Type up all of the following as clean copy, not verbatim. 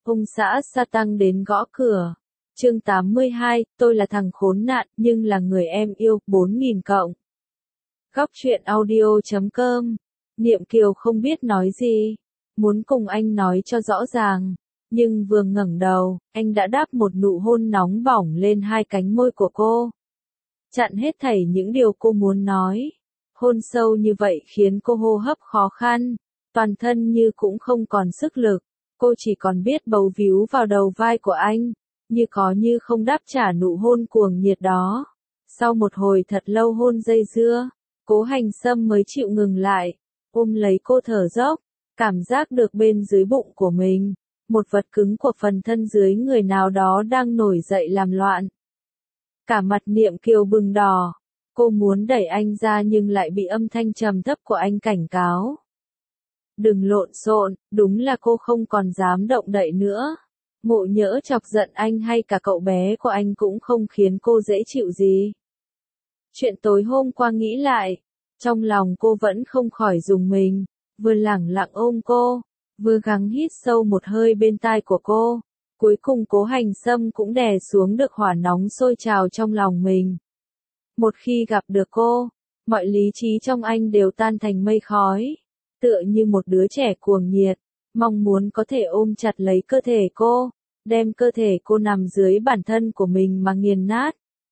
Ông xã sa tăng đến gõ cửa. Chương 82, tôi là thằng khốn nạn, nhưng là người em yêu, 4000 cộng. Góc truyện audio.com. Niệm Kiều không biết nói gì, muốn cùng anh nói cho rõ ràng, nhưng vừa ngẩng đầu, anh đã đáp một nụ hôn nóng bỏng lên hai cánh môi của cô. Chặn hết thảy những điều cô muốn nói. Hôn sâu như vậy khiến cô hô hấp khó khăn, toàn thân như cũng không còn sức lực. Cô chỉ còn biết bấu víu vào đầu vai của anh, như có như không đáp trả nụ hôn cuồng nhiệt đó. Sau một hồi thật lâu hôn dây dưa, Cố Hành Sâm mới chịu ngừng lại, ôm lấy cô thở dốc, cảm giác được bên dưới bụng của mình, một vật cứng của phần thân dưới người nào đó đang nổi dậy làm loạn. Cả mặt Niệm Kiều bừng đỏ, cô muốn đẩy anh ra nhưng lại bị âm thanh trầm thấp của anh cảnh cáo. Đừng lộn xộn, đúng là cô không còn dám động đậy nữa. Ngộ nhỡ chọc giận anh hay cả cậu bé của anh cũng không khiến cô dễ chịu gì. Chuyện tối hôm qua nghĩ lại, trong lòng cô vẫn không khỏi rùng mình, vừa lẳng lặng ôm cô, vừa gắng hít sâu một hơi bên tai của cô. Cuối cùng Cố Hành Sâm cũng đè xuống được hỏa nóng sôi trào trong lòng mình. Một khi gặp được cô, mọi lý trí trong anh đều tan thành mây khói. Tựa như một đứa trẻ cuồng nhiệt, mong muốn có thể ôm chặt lấy cơ thể cô, đem cơ thể cô nằm dưới bản thân của mình mà nghiền nát.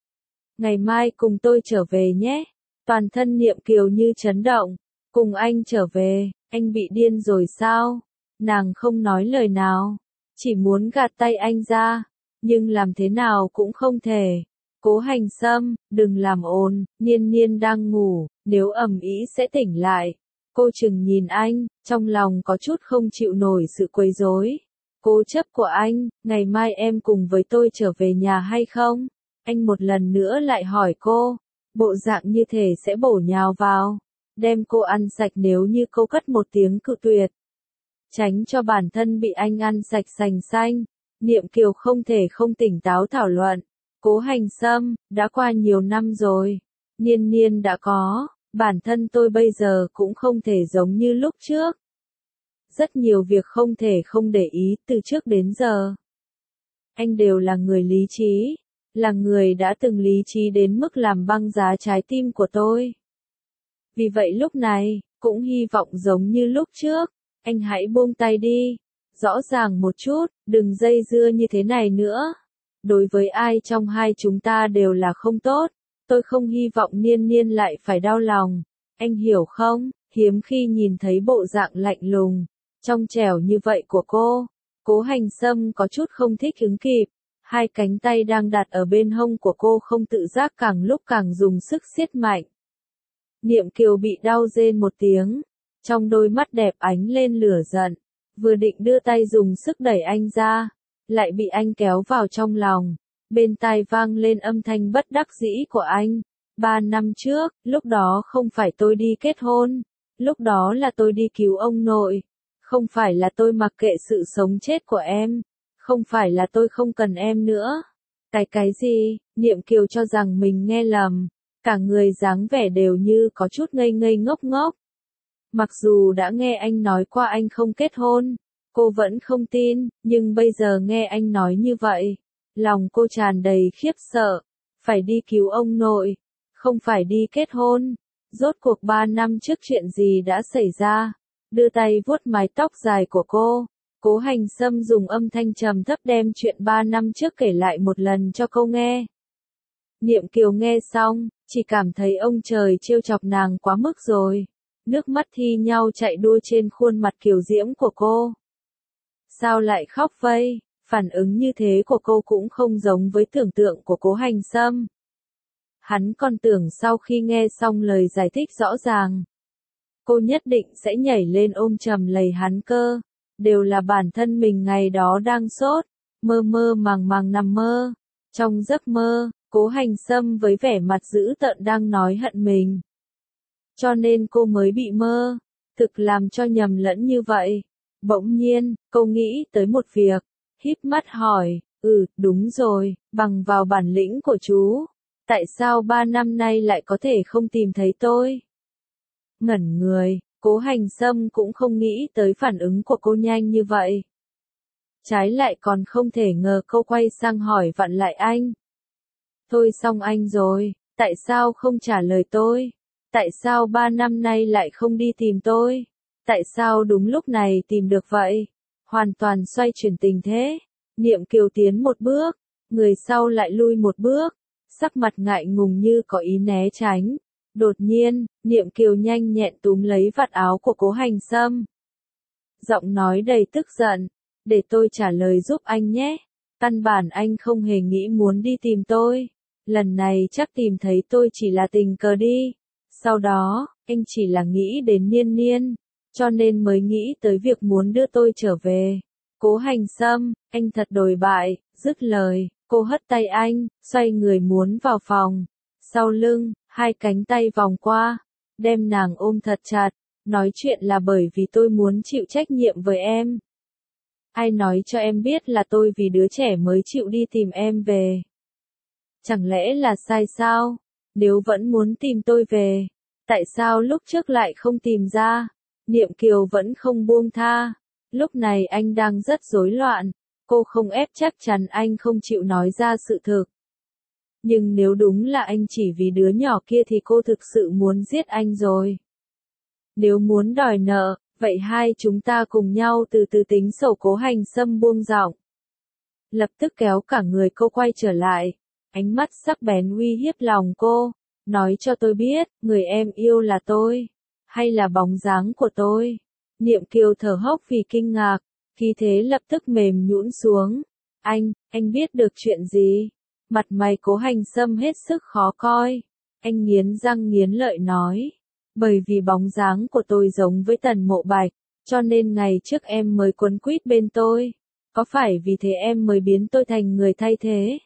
Ngày mai cùng tôi trở về nhé. Toàn thân Niệm Kiều như chấn động. Cùng anh trở về, anh bị điên rồi sao? Nàng không nói lời nào, chỉ muốn gạt tay anh ra, nhưng làm thế nào cũng không thể. Cố Hành Sâm, đừng làm ồn, Niên Niên đang ngủ, nếu ầm ĩ sẽ tỉnh lại. Cô chừng nhìn anh, trong lòng có chút không chịu nổi sự quấy rối. Cố chấp của anh, ngày mai em cùng với tôi trở về nhà hay không? Anh một lần nữa lại hỏi cô, bộ dạng như thể sẽ bổ nhào vào, đem cô ăn sạch nếu như cô cất một tiếng cự tuyệt. Tránh cho bản thân bị anh ăn sạch sành xanh, Niệm Kiều không thể không tỉnh táo thảo luận. Cố Hành Sâm, đã qua nhiều năm rồi, Niên Niên đã có. Bản thân tôi bây giờ cũng không thể giống như lúc trước. Rất nhiều việc không thể không để ý từ trước đến giờ. Anh đều là người lý trí, là người đã từng lý trí đến mức làm băng giá trái tim của tôi. Vì vậy lúc này, cũng hy vọng giống như lúc trước, anh hãy buông tay đi, rõ ràng một chút, đừng dây dưa như thế này nữa. Đối với ai trong hai chúng ta đều là không tốt. Tôi không hy vọng Niên Niên lại phải đau lòng. Anh hiểu không? Hiếm khi nhìn thấy bộ dạng lạnh lùng, trong trẻo như vậy của cô. Cố Hành Sâm có chút không thích ứng kịp. Hai cánh tay đang đặt ở bên hông của cô không tự giác càng lúc càng dùng sức siết mạnh. Niệm Kiều bị đau rên một tiếng. Trong đôi mắt đẹp ánh lên lửa giận. Vừa định đưa tay dùng sức đẩy anh ra, lại bị anh kéo vào trong lòng. Bên tai vang lên âm thanh bất đắc dĩ của anh. 3 năm trước, lúc đó không phải tôi đi kết hôn. Lúc đó là tôi đi cứu ông nội. Không phải là tôi mặc kệ sự sống chết của em. Không phải là tôi không cần em nữa. Cái gì? Niệm Kiều cho rằng mình nghe lầm. Cả người dáng vẻ đều như có chút ngây ngây ngốc ngốc. Mặc dù đã nghe anh nói qua anh không kết hôn, cô vẫn không tin, nhưng bây giờ nghe anh nói như vậy. Lòng cô tràn đầy khiếp sợ, phải đi cứu ông nội, không phải đi kết hôn. Rốt cuộc 3 năm trước chuyện gì đã xảy ra? Đưa tay vuốt mái tóc dài của cô, Cố Hành Sâm dùng âm thanh trầm thấp đem chuyện 3 năm trước kể lại một lần cho cô nghe. Niệm Kiều nghe xong, chỉ cảm thấy ông trời trêu chọc nàng quá mức rồi. Nước mắt thi nhau chạy đua trên khuôn mặt kiều diễm của cô. Sao lại khóc vậy? Phản ứng như thế của cô cũng không giống với tưởng tượng của Cố Hành Sâm. Hắn còn tưởng sau khi nghe xong lời giải thích rõ ràng, cô nhất định sẽ nhảy lên ôm chầm lấy hắn cơ. Đều là bản thân mình ngày đó đang sốt, mơ mơ màng màng nằm mơ. Trong giấc mơ, Cố Hành Sâm với vẻ mặt dữ tợn đang nói hận mình. Cho nên cô mới bị mơ, thực làm cho nhầm lẫn như vậy. Bỗng nhiên, cô nghĩ tới một việc. Híp mắt hỏi, đúng rồi, bằng vào bản lĩnh của chú, tại sao 3 năm nay lại có thể không tìm thấy tôi? Ngẩn người, Cố Hành Sâm cũng không nghĩ tới phản ứng của cô nhanh như vậy. Trái lại còn không thể ngờ cô quay sang hỏi vặn lại anh. Thôi xong anh rồi, tại sao không trả lời tôi? Tại sao 3 năm nay lại không đi tìm tôi? Tại sao đúng lúc này tìm được vậy? Hoàn toàn xoay chuyển tình thế. Niệm Kiều tiến một bước, người sau lại lui một bước, sắc mặt ngại ngùng như có ý né tránh. Đột nhiên, Niệm Kiều nhanh nhẹn túm lấy vạt áo của Cố Hành Sâm. Giọng nói đầy tức giận, để tôi trả lời giúp anh nhé. Căn bản anh không hề nghĩ muốn đi tìm tôi. Lần này chắc tìm thấy tôi chỉ là tình cờ đi. Sau đó, anh chỉ là nghĩ đến Niên Niên, cho nên mới nghĩ tới việc muốn đưa tôi trở về. Cố Hành Sâm, anh thật đồi bại, dứt lời, cô hất tay anh, xoay người muốn vào phòng. Sau lưng, hai cánh tay vòng qua, đem nàng ôm thật chặt, nói chuyện là bởi vì tôi muốn chịu trách nhiệm với em. Ai nói cho em biết là tôi vì đứa trẻ mới chịu đi tìm em về? Chẳng lẽ là sai sao? Nếu vẫn muốn tìm tôi về, tại sao lúc trước lại không tìm ra? Niệm Kiều vẫn không buông tha. Lúc này anh đang rất rối loạn, cô không ép chắc chắn anh không chịu nói ra sự thực. Nhưng nếu đúng là anh chỉ vì đứa nhỏ kia thì cô thực sự muốn giết anh rồi. Nếu muốn đòi nợ, vậy hai chúng ta cùng nhau từ từ tính sổ. Cố Hành Sâm buông giọng. Lập tức kéo cả người cô quay trở lại, ánh mắt sắc bén uy hiếp lòng cô. Nói cho tôi biết, người em yêu là tôi, hay là bóng dáng của tôi? Niệm Kiều thở hốc vì kinh ngạc, khí thế lập tức mềm nhũn xuống. Anh biết được chuyện gì? Mặt mày Cố Hành Sâm hết sức khó coi. Anh nghiến răng nghiến lợi nói. Bởi vì bóng dáng của tôi giống với Tần Mộ Bạch, cho nên ngày trước em mới quấn quýt bên tôi. Có phải vì thế em mới biến tôi thành người thay thế?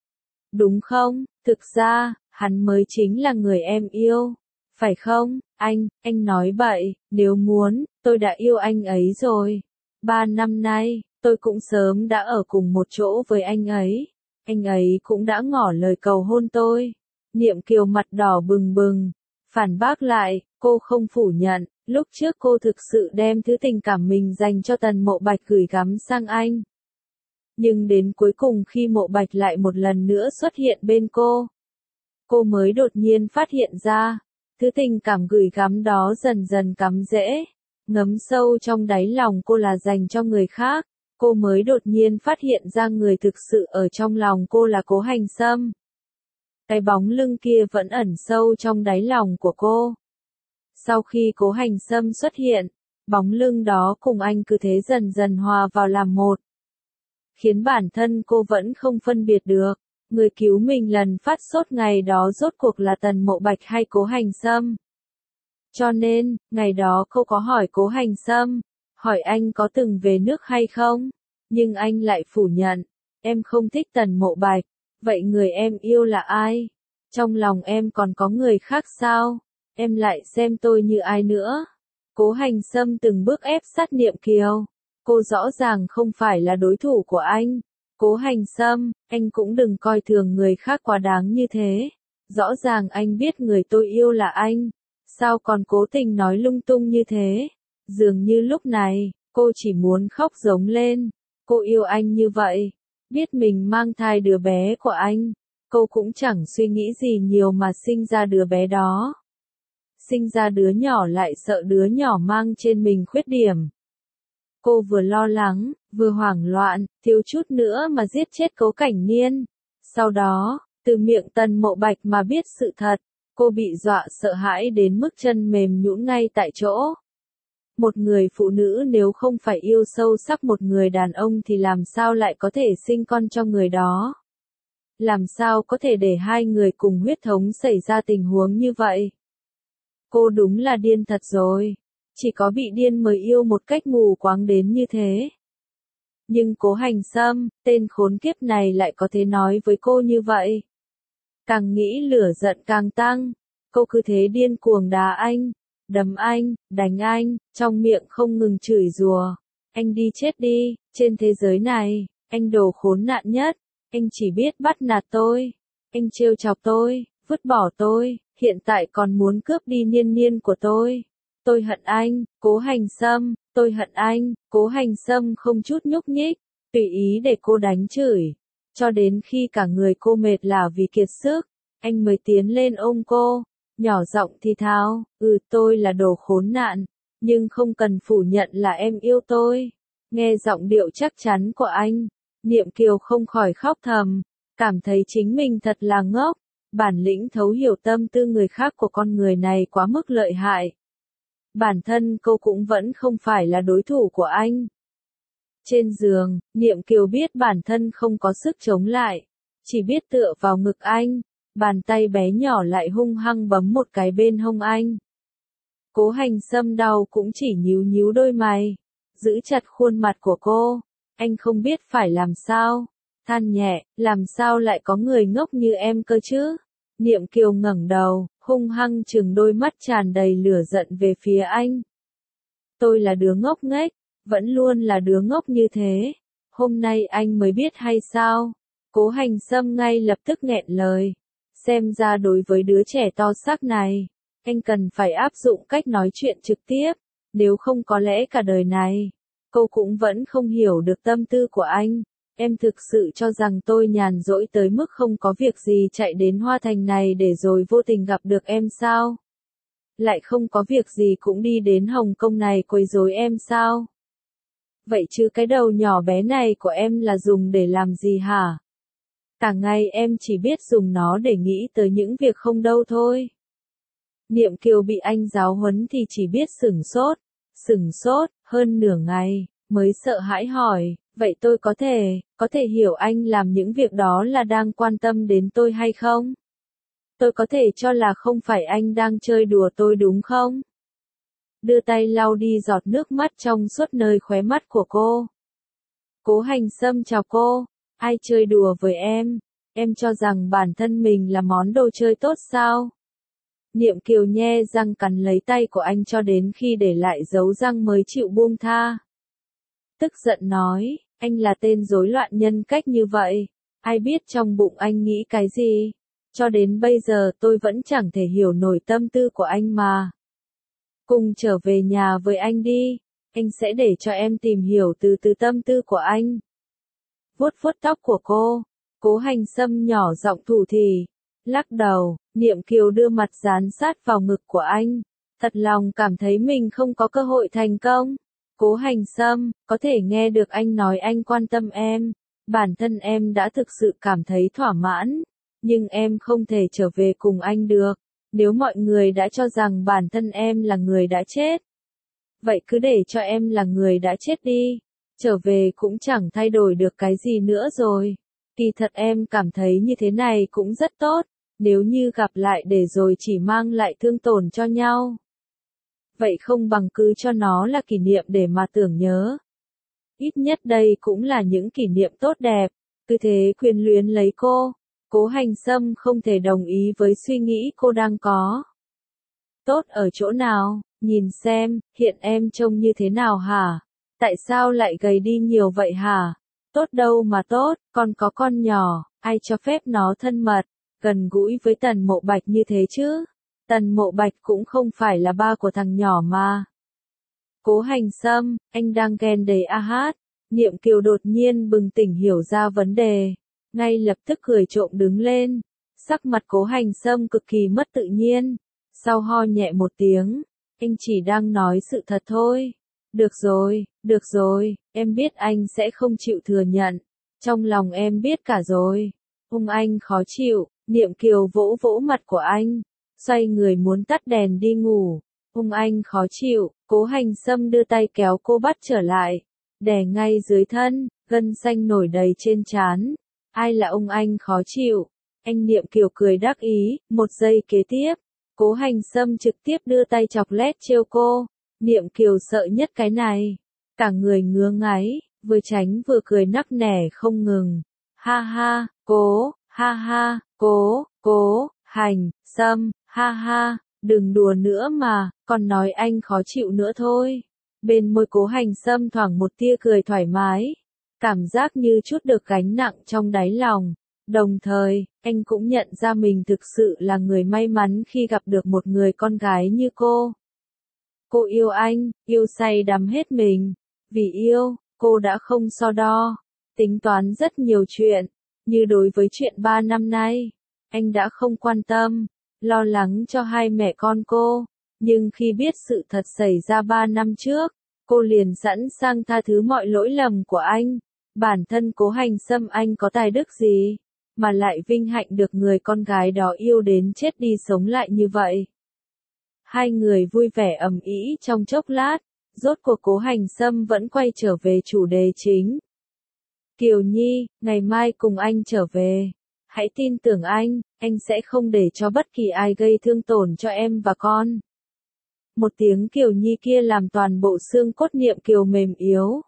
Đúng không? Thực ra, hắn mới chính là người em yêu. Phải không? Anh nói bậy, nếu muốn, tôi đã yêu anh ấy rồi. 3 năm nay, tôi cũng sớm đã ở cùng một chỗ với anh ấy. Anh ấy cũng đã ngỏ lời cầu hôn tôi. Niệm Kiều mặt đỏ bừng bừng, phản bác lại, cô không phủ nhận, lúc trước cô thực sự đem thứ tình cảm mình dành cho Tần Mộ Bạch gửi gắm sang anh. Nhưng đến cuối cùng khi Mộ Bạch lại một lần nữa xuất hiện bên cô mới đột nhiên phát hiện ra, thứ tình cảm gửi gắm đó dần dần cắm rễ, ngấm sâu trong đáy lòng cô là dành cho người khác. Cô mới đột nhiên phát hiện ra người thực sự ở trong lòng cô là Cố Hành Sâm. Cái bóng lưng kia vẫn ẩn sâu trong đáy lòng của cô. Sau khi Cố Hành Sâm xuất hiện, bóng lưng đó cùng anh cứ thế dần dần hòa vào làm một. Khiến bản thân cô vẫn không phân biệt được, người cứu mình lần phát sốt ngày đó rốt cuộc là Tần Mộ Bạch hay Cố Hành Sâm. Cho nên, ngày đó cô có hỏi Cố Hành Sâm, hỏi anh có từng về nước hay không, nhưng anh lại phủ nhận, em không thích Tần Mộ Bạch, vậy người em yêu là ai? Trong lòng em còn có người khác sao? Em lại xem tôi như ai nữa? Cố Hành Sâm từng bước ép sát Niệm Kiều, cô rõ ràng không phải là đối thủ của anh. Cố Hành Sâm, anh cũng đừng coi thường người khác quá đáng như thế. Rõ ràng anh biết người tôi yêu là anh, sao còn cố tình nói lung tung như thế? Dường như lúc này, cô chỉ muốn khóc giống lên. Cô yêu anh như vậy, biết mình mang thai đứa bé của anh, cô cũng chẳng suy nghĩ gì nhiều mà sinh ra đứa bé đó. Sinh ra đứa nhỏ lại sợ đứa nhỏ mang trên mình khuyết điểm. Cô vừa lo lắng, vừa hoảng loạn, thiếu chút nữa mà giết chết Cố Cảnh Niên. Sau đó, từ miệng Tần Mộ Bạch mà biết sự thật, cô bị dọa sợ hãi đến mức chân mềm nhũn ngay tại chỗ. Một người phụ nữ nếu không phải yêu sâu sắc một người đàn ông thì làm sao lại có thể sinh con cho người đó? Làm sao có thể để hai người cùng huyết thống xảy ra tình huống như vậy? Cô đúng là điên thật rồi. Chỉ có bị điên mới yêu một cách mù quáng đến như thế. Nhưng Cố Hành Sâm, tên khốn kiếp này lại có thể nói với cô như vậy. Càng nghĩ lửa giận càng tăng, cô cứ thế điên cuồng đá anh, đấm anh, đánh anh, trong miệng không ngừng chửi rủa. Anh đi chết đi, trên thế giới này, anh đồ khốn nạn nhất, anh chỉ biết bắt nạt tôi, anh trêu chọc tôi, vứt bỏ tôi, hiện tại còn muốn cướp đi Niên Niên của tôi. Tôi hận anh, Cố Hành Sâm, tôi hận anh. Cố Hành Sâm không chút nhúc nhích, tùy ý để cô đánh chửi, cho đến khi cả người cô mệt lả vì kiệt sức, anh mới tiến lên ôm cô, nhỏ giọng thì thào, tôi là đồ khốn nạn, nhưng không cần phủ nhận là em yêu tôi. Nghe giọng điệu chắc chắn của anh, Niệm Kiều không khỏi khóc thầm, cảm thấy chính mình thật là ngốc, bản lĩnh thấu hiểu tâm tư người khác của con người này quá mức lợi hại. Bản thân cô cũng vẫn không phải là đối thủ của anh. Trên giường, Niệm Kiều biết bản thân không có sức chống lại, chỉ biết tựa vào ngực anh, bàn tay bé nhỏ lại hung hăng bấm một cái bên hông anh. Cố Hành Sâm đau cũng chỉ nhíu nhíu đôi mày, giữ chặt khuôn mặt của cô, anh không biết phải làm sao, than nhẹ, làm sao lại có người ngốc như em cơ chứ? Niệm Kiều ngẩng đầu, hung hăng trừng đôi mắt tràn đầy lửa giận về phía anh. Tôi là đứa ngốc nghếch, vẫn luôn là đứa ngốc như thế, hôm nay anh mới biết hay sao? Cố Hành Sâm ngay lập tức nghẹn lời, xem ra đối với đứa trẻ to xác này, anh cần phải áp dụng cách nói chuyện trực tiếp, nếu không có lẽ cả đời này, cô cũng vẫn không hiểu được tâm tư của anh. Em thực sự cho rằng tôi nhàn rỗi tới mức không có việc gì chạy đến Hoa Thành này để rồi vô tình gặp được em sao? Lại không có việc gì cũng đi đến Hồng Kông này quấy rối em sao? Vậy chứ cái đầu nhỏ bé này của em là dùng để làm gì hả? Cả ngày em chỉ biết dùng nó để nghĩ tới những việc không đâu thôi. Niệm Kiều bị anh giáo huấn thì chỉ biết sửng sốt, hơn nửa ngày, mới sợ hãi hỏi, vậy tôi có thể hiểu anh làm những việc đó là đang quan tâm đến tôi hay không? Tôi có thể cho là không phải anh đang chơi đùa tôi đúng không? Đưa tay lau đi giọt nước mắt trong suốt nơi khóe mắt của cô. Cố Hành Sâm chào cô, ai chơi đùa với em? Em cho rằng bản thân mình là món đồ chơi tốt sao? Niệm Kiều nhe răng cắn lấy tay của anh cho đến khi để lại dấu răng mới chịu buông tha. Tức giận nói, anh là tên rối loạn nhân cách như vậy, ai biết trong bụng anh nghĩ cái gì? Cho đến bây giờ tôi vẫn chẳng thể hiểu nổi tâm tư của anh mà. Cùng trở về nhà với anh đi, anh sẽ để cho em tìm hiểu từ từ tâm tư của anh. Vuốt vuốt tóc của cô, Cố Hành Sâm nhỏ giọng thủ thỉ, lắc đầu, Niệm Kiều đưa mặt dán sát vào ngực của anh, thật lòng cảm thấy mình không có cơ hội thành công. Cố Hành Sâm, có thể nghe được anh nói anh quan tâm em, bản thân em đã thực sự cảm thấy thỏa mãn, nhưng em không thể trở về cùng anh được, nếu mọi người đã cho rằng bản thân em là người đã chết. Vậy cứ để cho em là người đã chết đi, trở về cũng chẳng thay đổi được cái gì nữa rồi. Kỳ thật em cảm thấy như thế này cũng rất tốt, nếu như gặp lại để rồi chỉ mang lại thương tổn cho nhau. Vậy không bằng cứ cho nó là kỷ niệm để mà tưởng nhớ. Ít nhất đây cũng là những kỷ niệm tốt đẹp, cứ thế quyến luyến lấy cô. Cố Hành Sâm không thể đồng ý với suy nghĩ cô đang có. Tốt ở chỗ nào, nhìn xem, hiện em trông như thế nào hả? Tại sao lại gầy đi nhiều vậy hả? Tốt đâu mà tốt, con có con nhỏ, ai cho phép nó thân mật, gần gũi với Tần Mộ Bạch như thế chứ? Tần Mộ Bạch cũng không phải là ba của thằng nhỏ mà. Cố Hành Sâm, anh đang ghen đầy a hát. Niệm Kiều đột nhiên bừng tỉnh hiểu ra vấn đề, ngay lập tức cười trộm đứng lên. Sắc mặt Cố Hành Sâm cực kỳ mất tự nhiên, sau ho nhẹ một tiếng, anh chỉ đang nói sự thật thôi. Được rồi, em biết anh sẽ không chịu thừa nhận, trong lòng em biết cả rồi. Anh khó chịu, Niệm Kiều vỗ vỗ mặt của anh, xoay người muốn tắt đèn đi ngủ. Anh khó chịu, Cố Hành Sâm đưa tay kéo cô bắt trở lại, đè ngay dưới thân, gân xanh nổi đầy trên trán. Ai là anh khó chịu? Anh Niệm Kiều cười đắc ý, một giây kế tiếp, Cố Hành Sâm trực tiếp đưa tay chọc lét trêu cô. Niệm Kiều sợ nhất cái này, cả người ngứa ngáy, vừa tránh vừa cười nắc nẻ không ngừng. Ha ha, Cố Hành Sâm, ha ha, đừng đùa nữa mà, còn nói anh khó chịu nữa thôi. Bên môi Cố Hành Sâm thoảng một tia cười thoải mái, cảm giác như chút được gánh nặng trong đáy lòng. Đồng thời, anh cũng nhận ra mình thực sự là người may mắn khi gặp được một người con gái như cô. Cô yêu anh, yêu say đắm hết mình. Vì yêu, cô đã không so đo. tính toán rất nhiều chuyện, như đối với chuyện 3 năm nay, anh đã không quan tâm, lo lắng cho hai mẹ con cô, nhưng khi biết sự thật xảy ra 3 năm trước, cô liền sẵn sàng tha thứ mọi lỗi lầm của anh. Bản thân Cố Hành Sâm anh có tài đức gì, mà lại vinh hạnh được người con gái đó yêu đến chết đi sống lại như vậy. Hai người vui vẻ ầm ĩ trong chốc lát, rốt cuộc Cố Hành Sâm vẫn quay trở về chủ đề chính. Kiều Nhi, ngày mai cùng anh trở về. Hãy tin tưởng anh sẽ không để cho bất kỳ ai gây thương tổn cho em và con. Một tiếng Kiều Nhi kia làm toàn bộ xương cốt Niệm Kiều mềm yếu.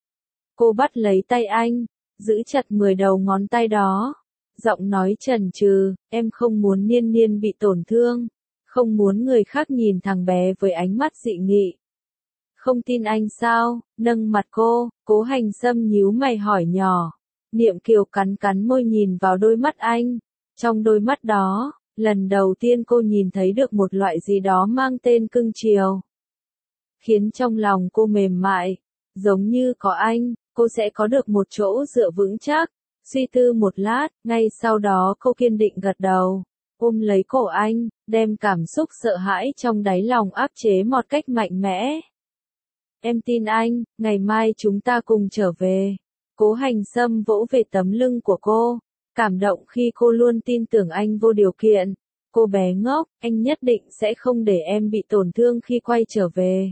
Cô bắt lấy tay anh, giữ chặt 10 đầu ngón tay đó. Giọng nói chần chừ, em không muốn Niên Niên bị tổn thương. Không muốn người khác nhìn thằng bé với ánh mắt dị nghị. Không tin anh sao? Nâng mặt cô, Cố Hành Sâm nhíu mày hỏi nhỏ. Niệm Kiều cắn cắn môi nhìn vào đôi mắt anh. Trong đôi mắt đó, lần đầu tiên cô nhìn thấy được một loại gì đó mang tên cưng chiều. Khiến trong lòng cô mềm mại, giống như có anh, cô sẽ có được một chỗ dựa vững chắc. Suy tư một lát, ngay sau đó cô kiên định gật đầu, ôm lấy cổ anh, đem cảm xúc sợ hãi trong đáy lòng áp chế một cách mạnh mẽ. Em tin anh, ngày mai chúng ta cùng trở về. Cố Hành Sâm vỗ về tấm lưng của cô, cảm động khi cô luôn tin tưởng anh vô điều kiện. Cô bé ngốc, anh nhất định sẽ không để em bị tổn thương khi quay trở về.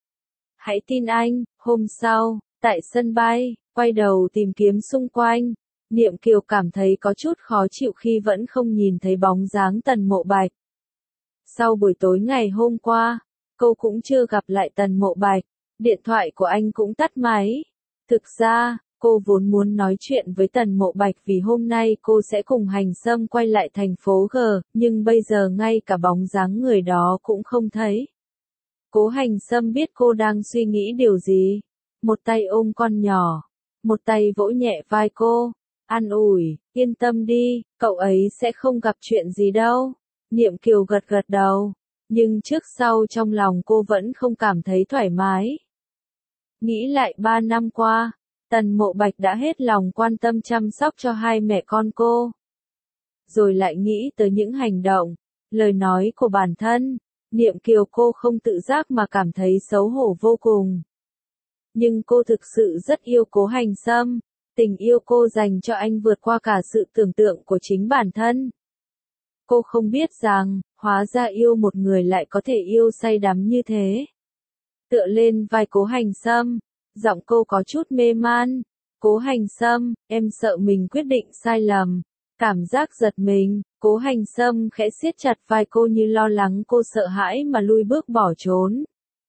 Hãy tin anh. Hôm sau, tại sân bay, quay đầu tìm kiếm xung quanh, Niệm Kiều cảm thấy có chút khó chịu khi vẫn không nhìn thấy bóng dáng Tần Mộ Bạch. Sau buổi tối ngày hôm qua, cô cũng chưa gặp lại Tần Mộ Bạch, điện thoại của anh cũng tắt máy. Thực ra, cô vốn muốn nói chuyện với Tần Mộ Bạch vì hôm nay cô sẽ cùng Hành Sâm quay lại thành phố G, nhưng bây giờ ngay cả bóng dáng người đó cũng không thấy. Cố Hành Sâm biết cô đang suy nghĩ điều gì. Một tay ôm con nhỏ, một tay vỗ nhẹ vai cô, an ủi, yên tâm đi, cậu ấy sẽ không gặp chuyện gì đâu. Niệm Kiều gật gật đầu, nhưng trước sau trong lòng cô vẫn không cảm thấy thoải mái. Nghĩ lại 3 năm qua, Tần Mộ Bạch đã hết lòng quan tâm chăm sóc cho hai mẹ con cô. Rồi lại nghĩ tới những hành động, lời nói của bản thân, Niệm Kiều cô không tự giác mà cảm thấy xấu hổ vô cùng. Nhưng cô thực sự rất yêu Cố Hành Sâm, tình yêu cô dành cho anh vượt qua cả sự tưởng tượng của chính bản thân. Cô không biết rằng, hóa ra yêu một người lại có thể yêu say đắm như thế. Tựa lên vai Cố Hành Sâm, giọng cô có chút mê man. Cố Hành Sâm, em sợ mình quyết định sai lầm. Cảm giác giật mình, Cố Hành Sâm khẽ siết chặt vai cô như lo lắng cô sợ hãi mà lui bước bỏ trốn.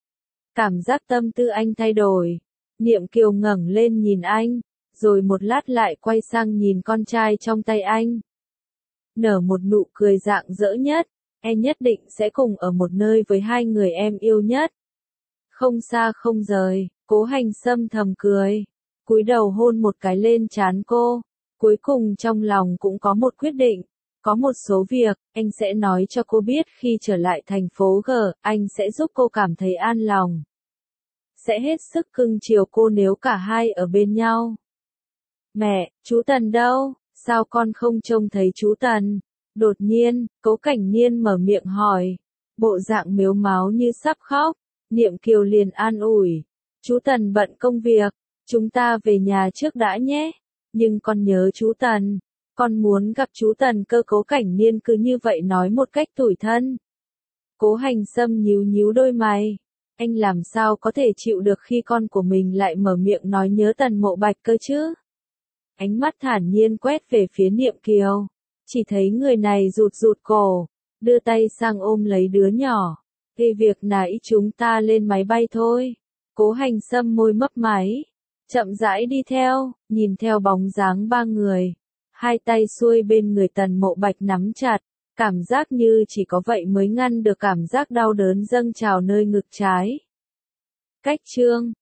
Cảm giác tâm tư anh thay đổi. Niệm Kiều ngẩng lên nhìn anh, rồi một lát lại quay sang nhìn con trai trong tay anh. Nở một nụ cười rạng rỡ nhất, em nhất định sẽ cùng ở một nơi với hai người em yêu nhất. Không xa không rời, Cố Hành Sâm thầm cười, cúi đầu hôn một cái lên trán cô. Cuối cùng trong lòng cũng có một quyết định, có một số việc, anh sẽ nói cho cô biết khi trở lại thành phố G, anh sẽ giúp cô cảm thấy an lòng. Sẽ hết sức cưng chiều cô nếu cả hai ở bên nhau. Mẹ, chú Tần đâu? Sao con không trông thấy chú Tần? Đột nhiên, Cố Cảnh Niên mở miệng hỏi. Bộ dạng mếu máo như sắp khóc. Niệm Kiều liền an ủi. Chú Tần bận công việc, chúng ta về nhà trước đã nhé. Nhưng con nhớ chú Tần. Con muốn gặp chú Tần cơ. Cố Cảnh Niên cứ như vậy nói một cách tủi thân. Cố Hành Sâm nhíu nhíu đôi mày. Anh làm sao có thể chịu được khi con của mình lại mở miệng nói nhớ Tần Mộ Bạch cơ chứ? Ánh mắt thản nhiên quét về phía Niệm Kiều. Chỉ thấy người này rụt rụt cổ, đưa tay sang ôm lấy đứa nhỏ. Thì việc nãy chúng ta lên máy bay thôi. Cố Hành Sâm môi mấp máy, chậm rãi đi theo, nhìn theo bóng dáng ba người. Hai tay xuôi bên người Tần Mộ Bạch nắm chặt, cảm giác như chỉ có vậy mới ngăn được cảm giác đau đớn dâng trào nơi ngực trái. Cách chương